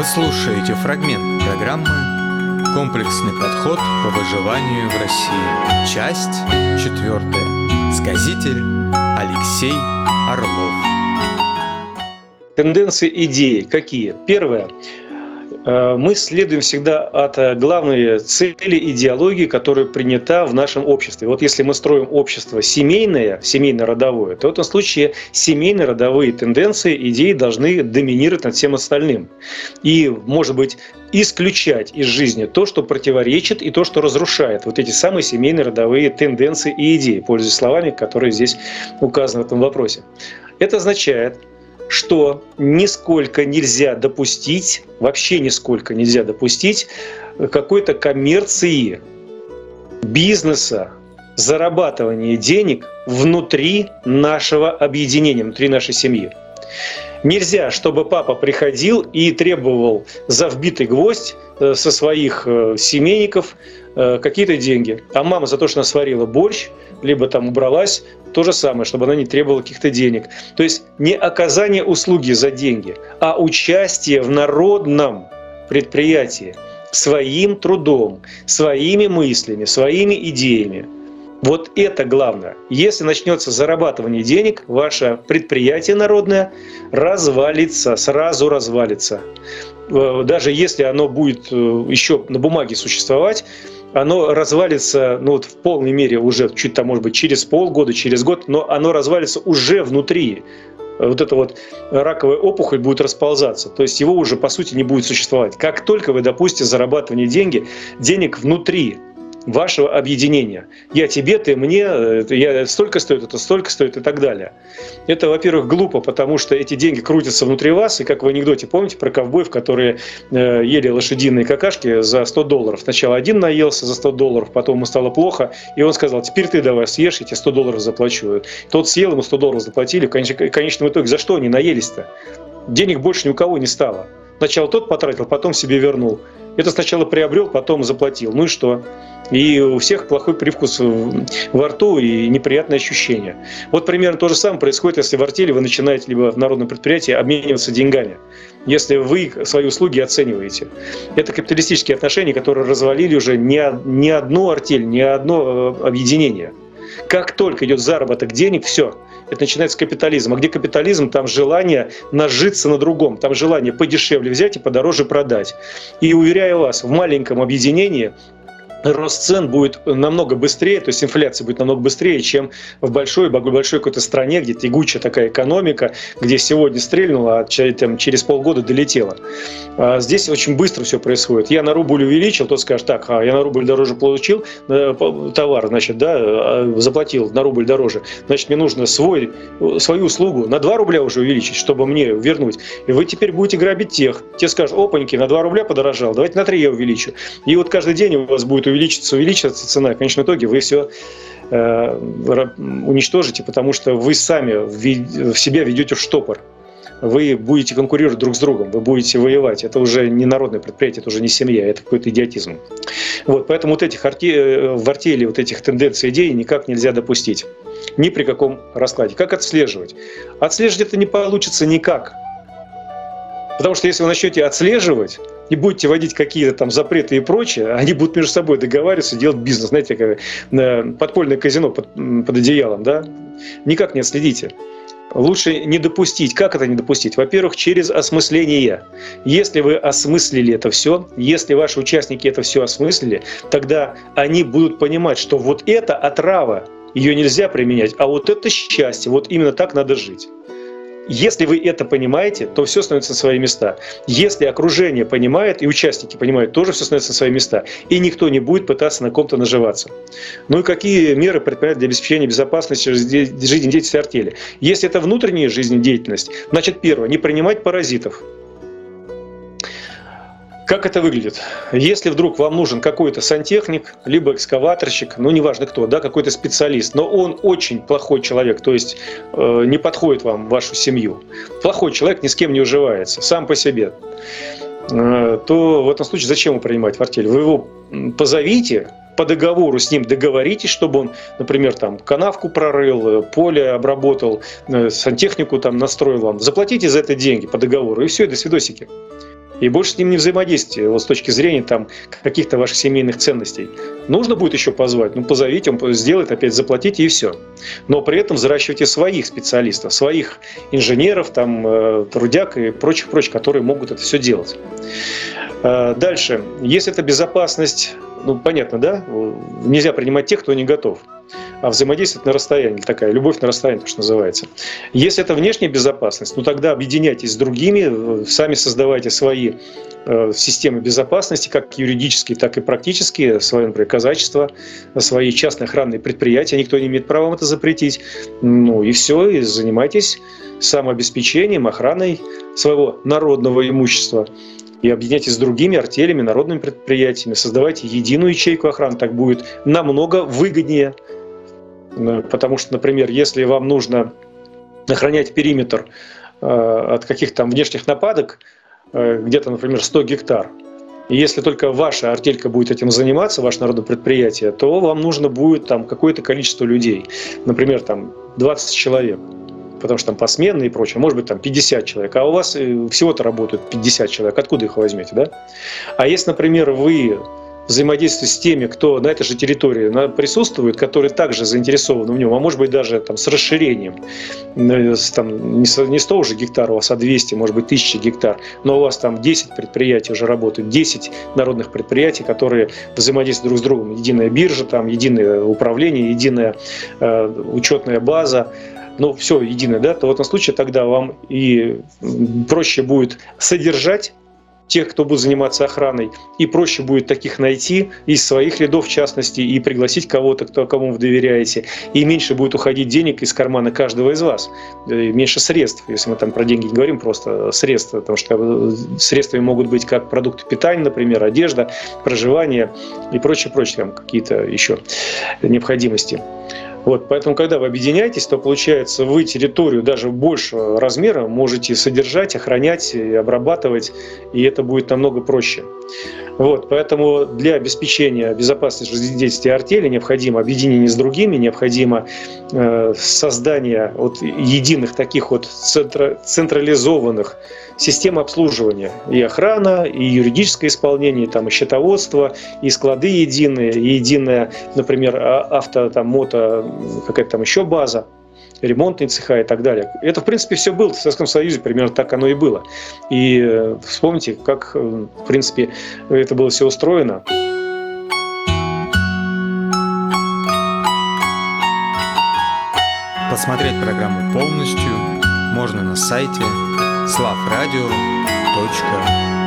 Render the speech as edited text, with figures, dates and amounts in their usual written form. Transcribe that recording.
Вы слушаете фрагмент программы «Комплексный подход по выживанию в России». Часть 4. Сказитель Алексей Орлов. Тенденции, идеи какие? Первое. Мы следуем всегда от главной цели идеологии, которая принята в нашем обществе. Вот если мы строим общество семейное, семейно-родовое, то в этом случае семейно-родовые тенденции, идеи должны доминировать над всем остальным. И, может быть, исключать из жизни то, что противоречит, и то, что разрушает вот эти самые семейно-родовые тенденции и идеи, пользуясь словами, которые здесь указаны в этом вопросе. Это означает, что нисколько нельзя допустить, вообще нисколько нельзя допустить какой-то коммерции, бизнеса, зарабатывания денег внутри нашего объединения, внутри нашей семьи. Нельзя, чтобы папа приходил и требовал за вбитый гвоздь со своих семейников какие-то деньги, а мама за то, что она сварила борщ, либо там убралась, то же самое, чтобы она не требовала каких-то денег. То есть не оказание услуги за деньги, а участие в народном предприятии своим трудом, своими мыслями, своими идеями. Вот это главное. Если начнется зарабатывание денег, ваше предприятие народное развалится, сразу развалится. Даже если оно будет еще на бумаге существовать, оно развалится в полной мере уже чуть там, может быть, через полгода, через год, но оно развалится уже внутри. Вот эта вот раковая опухоль будет расползаться, то есть его уже по сути не будет существовать. Как только вы допустите зарабатывание денег внутри вашего объединения. Я тебе, ты мне, я столько стоит, это столько стоит и так далее. Это, во-первых, глупо, потому что эти деньги крутятся внутри вас, и как в анекдоте, помните про ковбоев, которые ели лошадиные какашки за $100. Сначала один наелся за $100, потом ему стало плохо, и он сказал: теперь ты давай съешь, я тебе $100 заплачу. Тот съел, ему $100 заплатили, в конечном итоге за что они наелись-то? Денег больше ни у кого не стало. Сначала тот потратил, потом себе вернул. Это сначала приобрел, потом заплатил. Ну и что? И у всех плохой привкус во рту и неприятные ощущения. Вот примерно то же самое происходит, если в артели вы начинаете либо в народном предприятии обмениваться деньгами. Если вы свои услуги оцениваете. Это капиталистические отношения, которые развалили уже не одну артель, не одно объединение. Как только идет заработок денег, все. Это начинается капитализм. А где капитализм, там желание нажиться на другом, там желание подешевле взять и подороже продать. И уверяю вас, в маленьком объединении рост цен будет намного быстрее, то есть инфляция будет намного быстрее, чем в большой какой-то стране, где тягучая такая экономика, где сегодня стрельнула, а через полгода долетела. А здесь очень быстро все происходит. Я на рубль увеличил, тот скажет: так, я на рубль дороже получил товар, значит, заплатил на рубль дороже, значит, мне нужно свою услугу на 2 рубля уже увеличить, чтобы мне вернуть. И вы теперь будете грабить тех. Те скажут: опаньки, на 2 рубля подорожал, давайте на 3 я увеличу. И вот каждый день у вас будет увеличиваться цена. В конечном итоге вы все уничтожите, потому что вы сами в себя ведете в штопор. Вы будете конкурировать друг с другом, вы будете воевать. Это уже не народное предприятие, это уже не семья, это какой-то идиотизм. Вот, поэтому вот этих в артели вот этих тенденций, идей никак нельзя допустить. Ни при каком раскладе. Как отслеживать? Отслеживать это не получится никак. Потому что если вы начнете отслеживать и будете вводить какие-то там запреты и прочее, они будут между собой договариваться, делать бизнес. Знаете, как подпольное казино под одеялом, да? Никак не отследите. Лучше не допустить. Как это не допустить? Во-первых, через осмысление. Если вы осмыслили это все, если ваши участники это все осмыслили, тогда они будут понимать, что вот это отрава, ее нельзя применять, а вот это счастье, вот именно так надо жить. Если вы это понимаете, то все становится на свои места. Если окружение понимает и участники понимают, тоже все становится на свои места. И никто не будет пытаться на ком-то наживаться. Ну и какие меры предпринять для обеспечения безопасности жизнедеятельности артели? Если это внутренняя жизнедеятельность, значит, первое, не принимать паразитов. Как это выглядит? Если вдруг вам нужен какой-то сантехник, либо экскаваторщик, неважно кто, какой-то специалист, но он очень плохой человек, то есть не подходит вам в вашу семью, плохой человек ни с кем не уживается, сам по себе, то в этом случае зачем его принимать в артель? Вы его позовите, по договору с ним договоритесь, чтобы он, например, там канавку прорыл, поле обработал, сантехнику там настроил вам. Заплатите за это деньги по договору, и все, до свидосики. и больше с ним не взаимодействуйте вот с точки зрения там, каких-то ваших семейных ценностей. Нужно будет еще позвать, позовите, он сделает, опять заплатите и все. Но при этом взращивайте своих специалистов, своих инженеров, трудяг и прочих, которые могут это все делать. Дальше, если это безопасность, понятно, да? Нельзя принимать тех, кто не готов. А взаимодействовать на расстоянии, такая любовь на расстоянии, то, что называется. Если это внешняя безопасность, тогда объединяйтесь с другими, сами создавайте свои системы безопасности, как юридические, так и практические, свое, например, казачество, свои частные охранные предприятия, никто не имеет права вам это запретить. И все, и занимайтесь самообеспечением, охраной своего народного имущества. И объединяйтесь с другими артелями, народными предприятиями, создавайте единую ячейку охраны, так будет намного выгоднее. Потому что, например, если вам нужно охранять периметр от каких-то внешних нападок, где-то, например, 100 гектар, и если только ваша артелька будет этим заниматься, ваше народное предприятие, то вам нужно будет какое-то количество людей, например, 20 человек. Потому что посменные и прочее, может быть 50 человек, а у вас всего-то работают 50 человек, откуда их возьмете, да? А если, например, вы взаимодействуете с теми, кто на этой же территории присутствует, которые также заинтересованы в нем, а может быть даже с расширением, не 100 уже гектар у вас, а 200, может быть 1000 гектар, но у вас 10 предприятий уже работают, 10 народных предприятий, которые взаимодействуют друг с другом, единая биржа, единое управление, единая учетная база, все единое, да, то в этом случае тогда вам и проще будет содержать тех, кто будет заниматься охраной, и проще будет таких найти из своих рядов, в частности, и пригласить кого-то, кому вы доверяете, и меньше будет уходить денег из кармана каждого из вас, и меньше средств, если мы про деньги не говорим, просто средства, потому что средствами могут быть как продукты питания, например, одежда, проживание и прочее, какие-то еще необходимости. Поэтому, когда вы объединяетесь, то, получается, вы территорию даже большего размера можете содержать, охранять, и обрабатывать, и это будет намного проще. Поэтому для обеспечения безопасности жизнедеятельности артели необходимо объединение с другими, необходимо создание единых таких централизованных систем обслуживания. И охрана, и юридическое исполнение, и счетоводство, и склады единые, и единая, например, мото, какая-то еще база, ремонтные цеха и так далее. Это, в принципе, все было в Советском Союзе, примерно так оно и было. И вспомните, как, в принципе, это было все устроено. Посмотреть программу полностью можно на сайте slavradio.ru.